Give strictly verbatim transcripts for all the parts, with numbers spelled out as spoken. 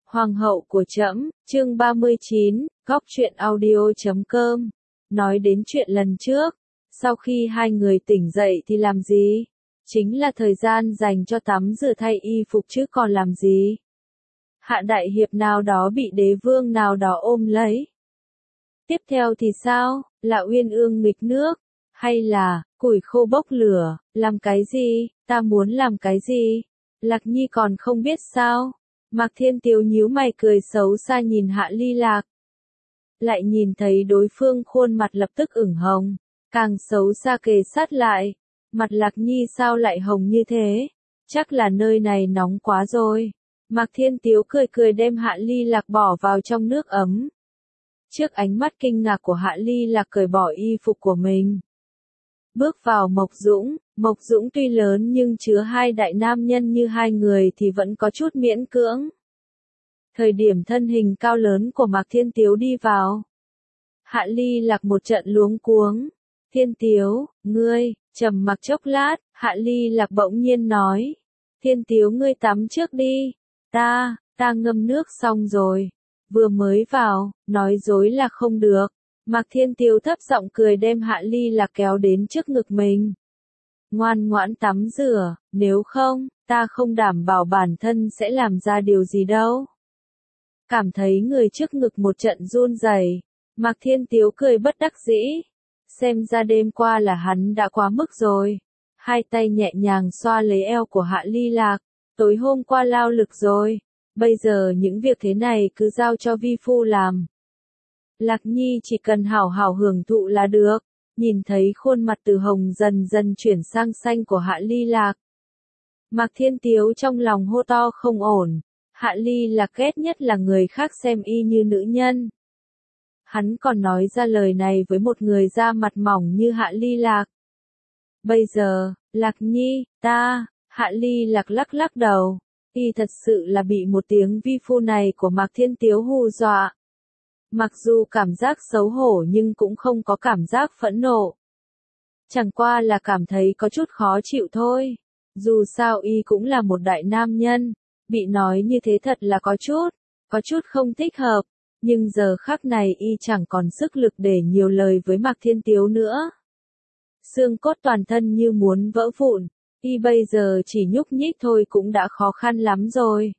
Hoàng hậu của trẫm, chương ba mươi chín, góc truyện audio chấm com. Nói đến chuyện lần trước, sau khi hai người tỉnh dậy thì làm gì? Chính là thời gian dành cho tắm rửa thay y phục chứ còn làm gì? Hạ đại hiệp nào đó bị đế vương nào đó ôm lấy. Tiếp theo thì sao? Là uyên ương nghịch nước? Hay là, củi khô bốc lửa, làm cái gì? Ta muốn làm cái gì? Lạc Nhi còn không biết sao? Mạc Thiên Tiếu nhíu mày cười xấu xa nhìn Hạ Ly Lạc. Lại nhìn thấy đối phương khuôn mặt lập tức ửng hồng, càng xấu xa kề sát lại. Mặt Lạc Nhi sao lại hồng như thế? Chắc là nơi này nóng quá rồi. Mạc Thiên Tiếu cười cười đem Hạ Ly Lạc bỏ vào trong nước ấm. Trước ánh mắt kinh ngạc của Hạ Ly Lạc cởi bỏ y phục của mình. Bước vào Mộc Dũng, Mộc Dũng tuy lớn nhưng chứa hai đại nam nhân như hai người thì vẫn có chút miễn cưỡng. Thời điểm thân hình cao lớn của Mạc Thiên Tiếu đi vào, Hạ Ly Lạc một trận luống cuống. Thiên Tiếu, ngươi, trầm mặc chốc lát, Hạ Ly Lạc bỗng nhiên nói. Thiên Tiếu ngươi tắm trước đi, ta, ta ngâm nước xong rồi, vừa mới vào, nói dối là không được. Mạc Thiên Tiếu thấp giọng cười đem Hạ Ly Lạc kéo đến trước ngực mình. Ngoan ngoãn tắm rửa, nếu không, ta không đảm bảo bản thân sẽ làm ra điều gì đâu. Cảm thấy người trước ngực một trận run rẩy, Mạc Thiên Tiếu cười bất đắc dĩ. Xem ra đêm qua là hắn đã quá mức rồi. Hai tay nhẹ nhàng xoa lấy eo của Hạ Ly Lạc. Tối hôm qua lao lực rồi. Bây giờ những việc thế này cứ giao cho vi phu làm. Lạc Nhi chỉ cần hảo hảo hưởng thụ là được. Nhìn thấy khuôn mặt từ hồng dần dần chuyển sang xanh của Hạ Ly Lạc. Mạc Thiên Tiếu trong lòng hô to không ổn. Hạ Ly Lạc ghét nhất là người khác xem y như nữ nhân. Hắn còn nói ra lời này với một người da mặt mỏng như Hạ Ly Lạc. Bây giờ, Lạc Nhi, ta, Hạ Ly Lạc lắc lắc đầu. Y thật sự là bị một tiếng vi phu này của Mạc Thiên Tiếu hù dọa. Mặc dù cảm giác xấu hổ nhưng cũng không có cảm giác phẫn nộ. Chẳng qua là cảm thấy có chút khó chịu thôi. Dù sao y cũng là một đại nam nhân. Bị nói như thế thật là có chút, có chút không thích hợp. Nhưng giờ khắc này y chẳng còn sức lực để nhiều lời với Mạc Thiên Tiếu nữa. Xương cốt toàn thân như muốn vỡ vụn. Y bây giờ chỉ nhúc nhích thôi cũng đã khó khăn lắm rồi.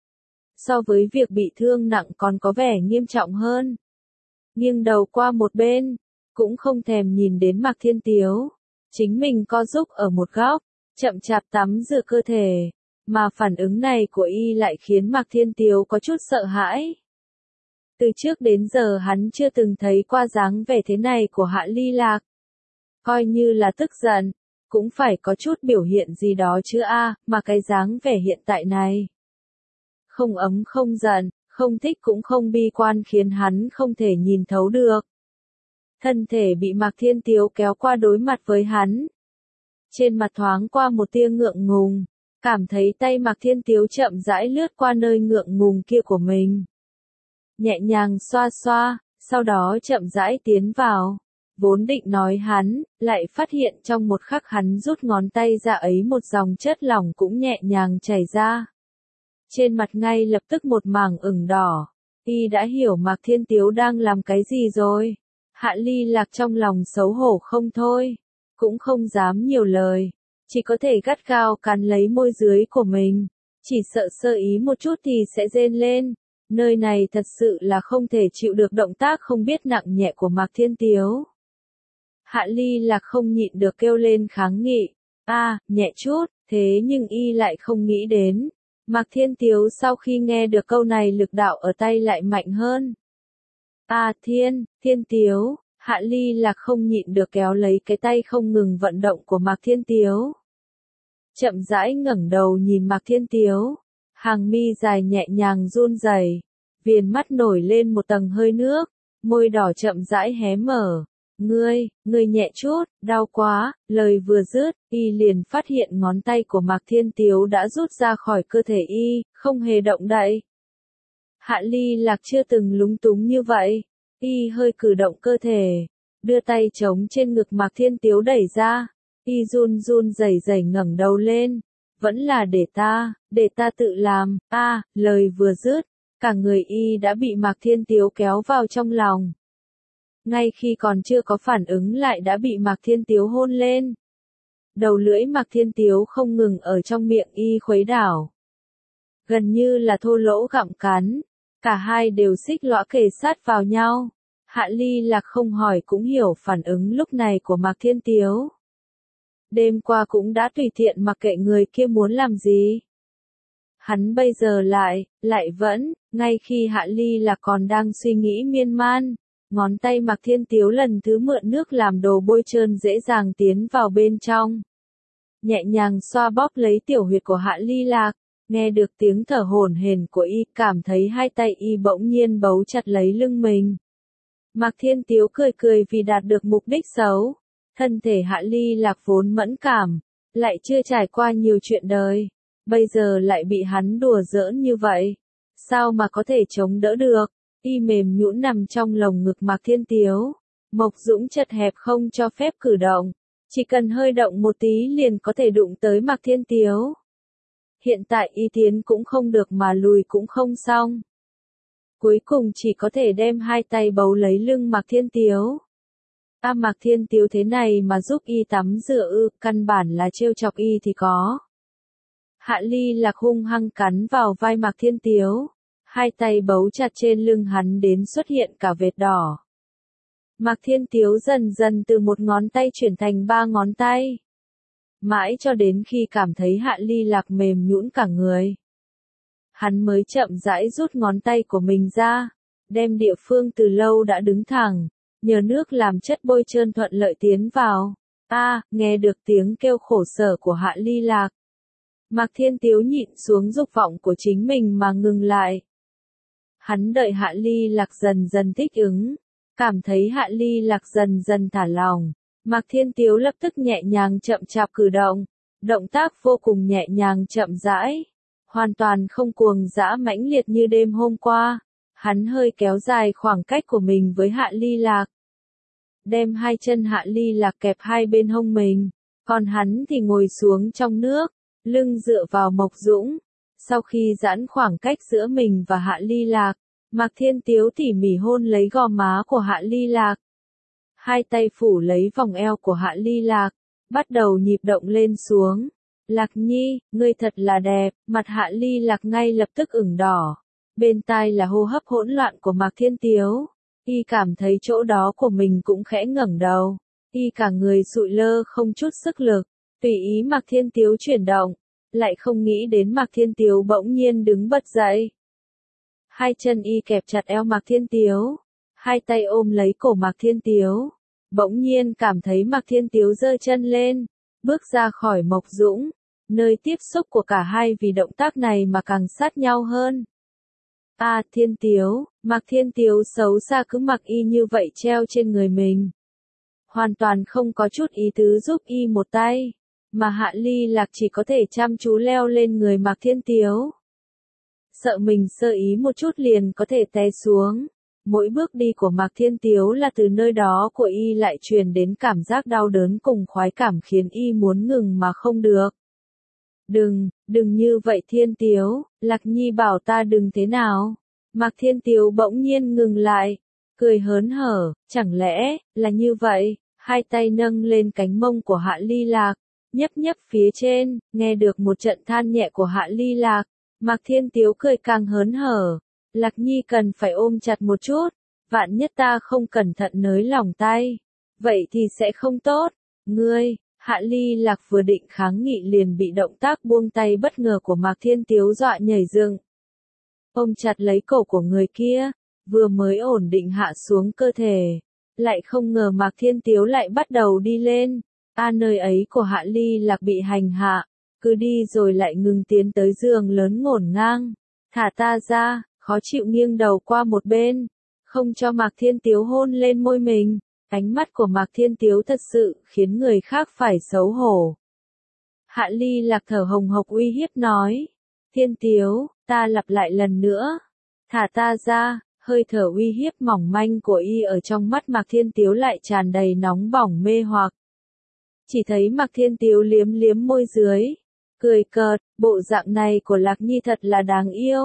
So với việc bị thương nặng còn có vẻ nghiêm trọng hơn. Nghiêng đầu qua một bên, cũng không thèm nhìn đến Mạc Thiên Tiếu. Chính mình co giúp ở một góc, chậm chạp tắm rửa cơ thể. Mà phản ứng này của y lại khiến Mạc Thiên Tiếu có chút sợ hãi. Từ trước đến giờ hắn chưa từng thấy qua dáng vẻ thế này của Hạ Ly Lạc. Coi như là tức giận, cũng phải có chút biểu hiện gì đó chứ a, mà cái dáng vẻ hiện tại này. Không ấm không giận, không thích cũng không bi quan khiến hắn không thể nhìn thấu được. Thân thể bị Mạc Thiên Tiếu kéo qua đối mặt với hắn. Trên mặt thoáng qua một tia ngượng ngùng, cảm thấy tay Mạc Thiên Tiếu chậm rãi lướt qua nơi ngượng ngùng kia của mình. Nhẹ nhàng xoa xoa, sau đó chậm rãi tiến vào. Vốn định nói hắn, lại phát hiện trong một khắc hắn rút ngón tay ra ấy một dòng chất lỏng cũng nhẹ nhàng chảy ra. Trên mặt ngay lập tức một mảng ửng đỏ. Y đã hiểu Mạc Thiên Tiếu đang làm cái gì rồi. Hạ Ly Lạc trong lòng xấu hổ không thôi. Cũng không dám nhiều lời. Chỉ có thể gắt gao cắn lấy môi dưới của mình. Chỉ sợ sơ ý một chút thì sẽ rên lên. Nơi này thật sự là không thể chịu được động tác không biết nặng nhẹ của Mạc Thiên Tiếu. Hạ Ly Lạc không nhịn được kêu lên kháng nghị. A, à, nhẹ chút, thế nhưng y lại không nghĩ đến. Mạc Thiên Tiếu sau khi nghe được câu này lực đạo ở tay lại mạnh hơn. A à, Thiên, Thiên Tiếu, Hạ Ly Lạc không nhịn được kéo lấy cái tay không ngừng vận động của Mạc Thiên Tiếu. Chậm rãi ngẩng đầu nhìn Mạc Thiên Tiếu. Hàng mi dài nhẹ nhàng run rẩy, viền mắt nổi lên một tầng hơi nước, môi đỏ chậm rãi hé mở. Ngươi, ngươi nhẹ chút, đau quá, lời vừa dứt, y liền phát hiện ngón tay của Mạc Thiên Tiếu đã rút ra khỏi cơ thể y, không hề động đậy. Hạ Ly Lạc chưa từng lúng túng như vậy, y hơi cử động cơ thể, đưa tay chống trên ngực Mạc Thiên Tiếu đẩy ra, y run run rẩy rẩy ngẩng đầu lên. Vẫn là để ta, để ta tự làm, a, à, lời vừa dứt, cả người y đã bị Mạc Thiên Tiếu kéo vào trong lòng. Ngay khi còn chưa có phản ứng lại đã bị Mạc Thiên Tiếu hôn lên. Đầu lưỡi Mạc Thiên Tiếu không ngừng ở trong miệng y khuấy đảo. Gần như là thô lỗ gặm cắn, cả hai đều xích lõa kề sát vào nhau. Hạ Ly Lạc không hỏi cũng hiểu phản ứng lúc này của Mạc Thiên Tiếu. Đêm qua cũng đã tùy tiện mặc kệ người kia muốn làm gì. Hắn bây giờ lại, lại vẫn, ngay khi Hạ Ly Lạc còn đang suy nghĩ miên man, ngón tay Mạc Thiên Tiếu lần thứ mượn nước làm đồ bôi trơn dễ dàng tiến vào bên trong. Nhẹ nhàng xoa bóp lấy tiểu huyệt của Hạ Ly Lạc, nghe được tiếng thở hổn hển của y, cảm thấy hai tay y bỗng nhiên bấu chặt lấy lưng mình. Mạc Thiên Tiếu cười cười vì đạt được mục đích xấu. Thân thể Hạ Ly Lạc vốn mẫn cảm, lại chưa trải qua nhiều chuyện đời, bây giờ lại bị hắn đùa giỡn như vậy. Sao mà có thể chống đỡ được? Y mềm nhũn nằm trong lồng ngực Mạc Thiên Tiếu. Mộc Dũng chật hẹp không cho phép cử động. Chỉ cần hơi động một tí liền có thể đụng tới Mạc Thiên Tiếu. Hiện tại y tiến cũng không được mà lùi cũng không xong. Cuối cùng chỉ có thể đem hai tay bấu lấy lưng Mạc Thiên Tiếu. A Mạc Thiên Tiếu thế này mà giúp y tắm rửa ư, căn bản là trêu chọc y thì có. Hạ Ly Lạc hung hăng cắn vào vai Mạc Thiên Tiếu. Hai tay bấu chặt trên lưng hắn đến xuất hiện cả vệt đỏ. Mạc Thiên Tiếu dần dần từ một ngón tay chuyển thành ba ngón tay. Mãi cho đến khi cảm thấy Hạ Ly Lạc mềm nhũn cả người. Hắn mới chậm rãi rút ngón tay của mình ra, đem địa phương từ lâu đã đứng thẳng, nhờ nước làm chất bôi trơn thuận lợi tiến vào. A, à, nghe được tiếng kêu khổ sở của Hạ Ly Lạc. Mạc Thiên Tiếu nhịn xuống dục vọng của chính mình mà ngừng lại. Hắn đợi Hạ Ly Lạc dần dần thích ứng, cảm thấy Hạ Ly Lạc dần dần thả lòng. Mạc Thiên Tiếu lập tức nhẹ nhàng chậm chạp cử động, động tác vô cùng nhẹ nhàng chậm rãi, hoàn toàn không cuồng dã mãnh liệt như đêm hôm qua. Hắn hơi kéo dài khoảng cách của mình với Hạ Ly Lạc. Đem hai chân Hạ Ly Lạc kẹp hai bên hông mình, còn hắn thì ngồi xuống trong nước, lưng dựa vào Mộc Dũng. Sau khi giãn khoảng cách giữa mình và Hạ Ly Lạc, Mạc Thiên Tiếu tỉ mỉ hôn lấy gò má của Hạ Ly Lạc. Hai tay phủ lấy vòng eo của Hạ Ly Lạc, bắt đầu nhịp động lên xuống. Lạc Nhi, ngươi thật là đẹp, mặt Hạ Ly Lạc ngay lập tức ửng đỏ. Bên tai là hô hấp hỗn loạn của Mạc Thiên Tiếu. Y cảm thấy chỗ đó của mình cũng khẽ ngẩng đầu. Y cả người sụi lơ không chút sức lực, tùy ý Mạc Thiên Tiếu chuyển động. Lại không nghĩ đến Mạc Thiên Tiếu bỗng nhiên đứng bật dậy. Hai chân y kẹp chặt eo Mạc Thiên Tiếu. Hai tay ôm lấy cổ Mạc Thiên Tiếu. Bỗng nhiên cảm thấy Mạc Thiên Tiếu giơ chân lên, bước ra khỏi Mộc Dũng, nơi tiếp xúc của cả hai vì động tác này mà càng sát nhau hơn. A à, Thiên Tiếu, Mạc Thiên Tiếu xấu xa cứ mặc y như vậy treo trên người mình. Hoàn toàn không có chút ý tứ giúp y một tay, mà Hạ Ly Lạc chỉ có thể chăm chú leo lên người Mạc Thiên Tiếu. Sợ mình sơ ý một chút liền có thể té xuống. Mỗi bước đi của Mạc Thiên Tiếu là từ nơi đó của y lại truyền đến cảm giác đau đớn cùng khoái cảm khiến y muốn ngừng mà không được. Đừng, đừng như vậy Thiên Tiếu, Lạc Nhi bảo ta đừng thế nào. Mạc Thiên Tiếu bỗng nhiên ngừng lại, cười hớn hở, chẳng lẽ, là như vậy, hai tay nâng lên cánh mông của Hạ Ly Lạc, nhấp nhấp phía trên, nghe được một trận than nhẹ của Hạ Ly Lạc, Mạc Thiên Tiếu cười càng hớn hở. Lạc Nhi cần phải ôm chặt một chút, vạn nhất ta không cẩn thận nới lỏng tay, vậy thì sẽ không tốt. Ngươi, Hạ Ly Lạc vừa định kháng nghị liền bị động tác buông tay bất ngờ của Mạc Thiên Tiếu dọa nhảy dựng. Ôm chặt lấy cổ của người kia, vừa mới ổn định hạ xuống cơ thể, lại không ngờ Mạc Thiên Tiếu lại bắt đầu đi lên. A à, nơi ấy của Hạ Ly Lạc bị hành hạ, cứ đi rồi lại ngừng tiến tới giường lớn ngổn ngang. Thả ta ra. Khó chịu nghiêng đầu qua một bên, không cho Mạc Thiên Tiếu hôn lên môi mình. Ánh mắt của Mạc Thiên Tiếu thật sự khiến người khác phải xấu hổ. Hạ Ly Lạc thở hồng hộc uy hiếp nói, Thiên Tiếu, ta lặp lại lần nữa, thả ta ra. Hơi thở uy hiếp mỏng manh của y ở trong mắt Mạc Thiên Tiếu lại tràn đầy nóng bỏng mê hoặc. Chỉ thấy Mạc Thiên Tiếu liếm liếm môi dưới, cười cợt, bộ dạng này của Lạc Nhi thật là đáng yêu.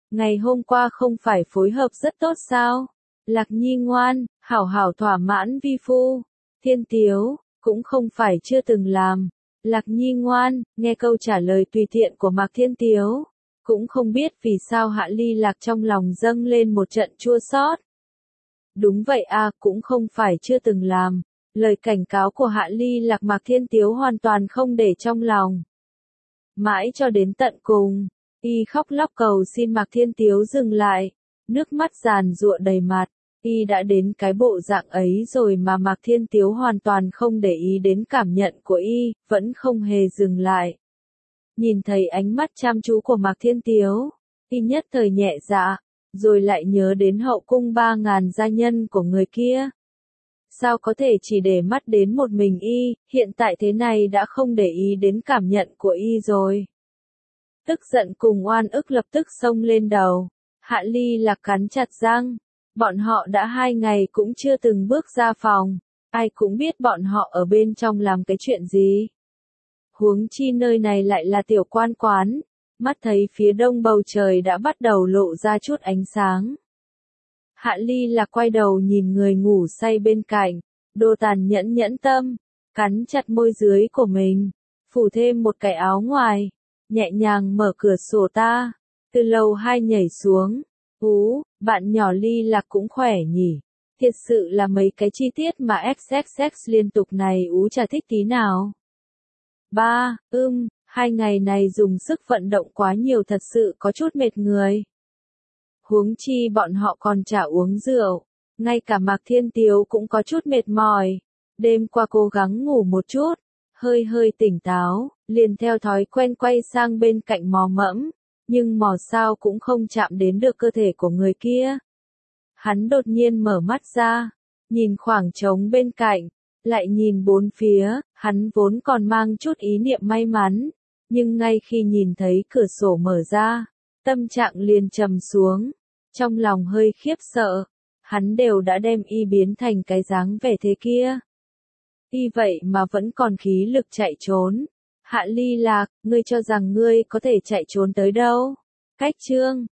Ngày hôm qua không phải phối hợp rất tốt sao? Lạc Nhi ngoan, hảo hảo thỏa mãn vi phu. Thiên Tiếu, cũng không phải chưa từng làm. Lạc Nhi ngoan, nghe câu trả lời tùy tiện của Mạc Thiên Tiếu. Cũng không biết vì sao Hạ Ly Lạc trong lòng dâng lên một trận chua xót. Đúng vậy à, cũng không phải chưa từng làm. Lời cảnh cáo của Hạ Ly Lạc Mạc Thiên Tiếu hoàn toàn không để trong lòng. Mãi cho đến tận cùng, y khóc lóc cầu xin Mạc Thiên Tiếu dừng lại. Nước mắt giàn giụa đầy mặt. Y đã đến cái bộ dạng ấy rồi mà Mạc Thiên Tiếu hoàn toàn không để ý đến cảm nhận của y, vẫn không hề dừng lại. Nhìn thấy ánh mắt chăm chú của Mạc Thiên Tiếu, y nhất thời nhẹ dạ, rồi lại nhớ đến hậu cung ba ngàn gia nhân của người kia. Sao có thể chỉ để mắt đến một mình y, hiện tại thế này đã không để ý đến cảm nhận của y rồi. Tức giận cùng oan ức lập tức xông lên đầu. Hạ Ly Lạc cắn chặt răng. Bọn họ đã hai ngày cũng chưa từng bước ra phòng. Ai cũng biết bọn họ ở bên trong làm cái chuyện gì. Huống chi nơi này lại là tiểu quan quán. Mắt thấy phía đông bầu trời đã bắt đầu lộ ra chút ánh sáng. Hạ Ly Lạc quay đầu nhìn người ngủ say bên cạnh. Đồ tàn nhẫn nhẫn tâm. Cắn chặt môi dưới của mình. Phủ thêm một cái áo ngoài. Nhẹ nhàng mở cửa sổ ta. Từ lầu hai nhảy xuống. Ú, bạn nhỏ Ly Lạc cũng khỏe nhỉ. Thiệt sự là mấy cái chi tiết mà ích ích ích liên tục này Ú chả thích tí nào. Ba, ưm, hai ngày này dùng sức vận động quá nhiều thật sự có chút mệt người. Huống chi bọn họ còn chả uống rượu. Ngay cả Mạc Thiên Tiếu cũng có chút mệt mỏi. Đêm qua cố gắng ngủ một chút. Hơi hơi tỉnh táo, liền theo thói quen quay sang bên cạnh mò mẫm. Nhưng mò sao cũng không chạm đến được cơ thể của người kia. Hắn đột nhiên mở mắt ra, nhìn khoảng trống bên cạnh, lại nhìn bốn phía, hắn vốn còn mang chút ý niệm may mắn, nhưng ngay khi nhìn thấy cửa sổ mở ra, tâm trạng liền trầm xuống, trong lòng hơi khiếp sợ, hắn đều đã đem y biến thành cái dáng vẻ thế kia. Y vậy mà vẫn còn khí lực chạy trốn. Hạ Ly Lạc, ngươi cho rằng ngươi có thể chạy trốn tới đâu? Cách chương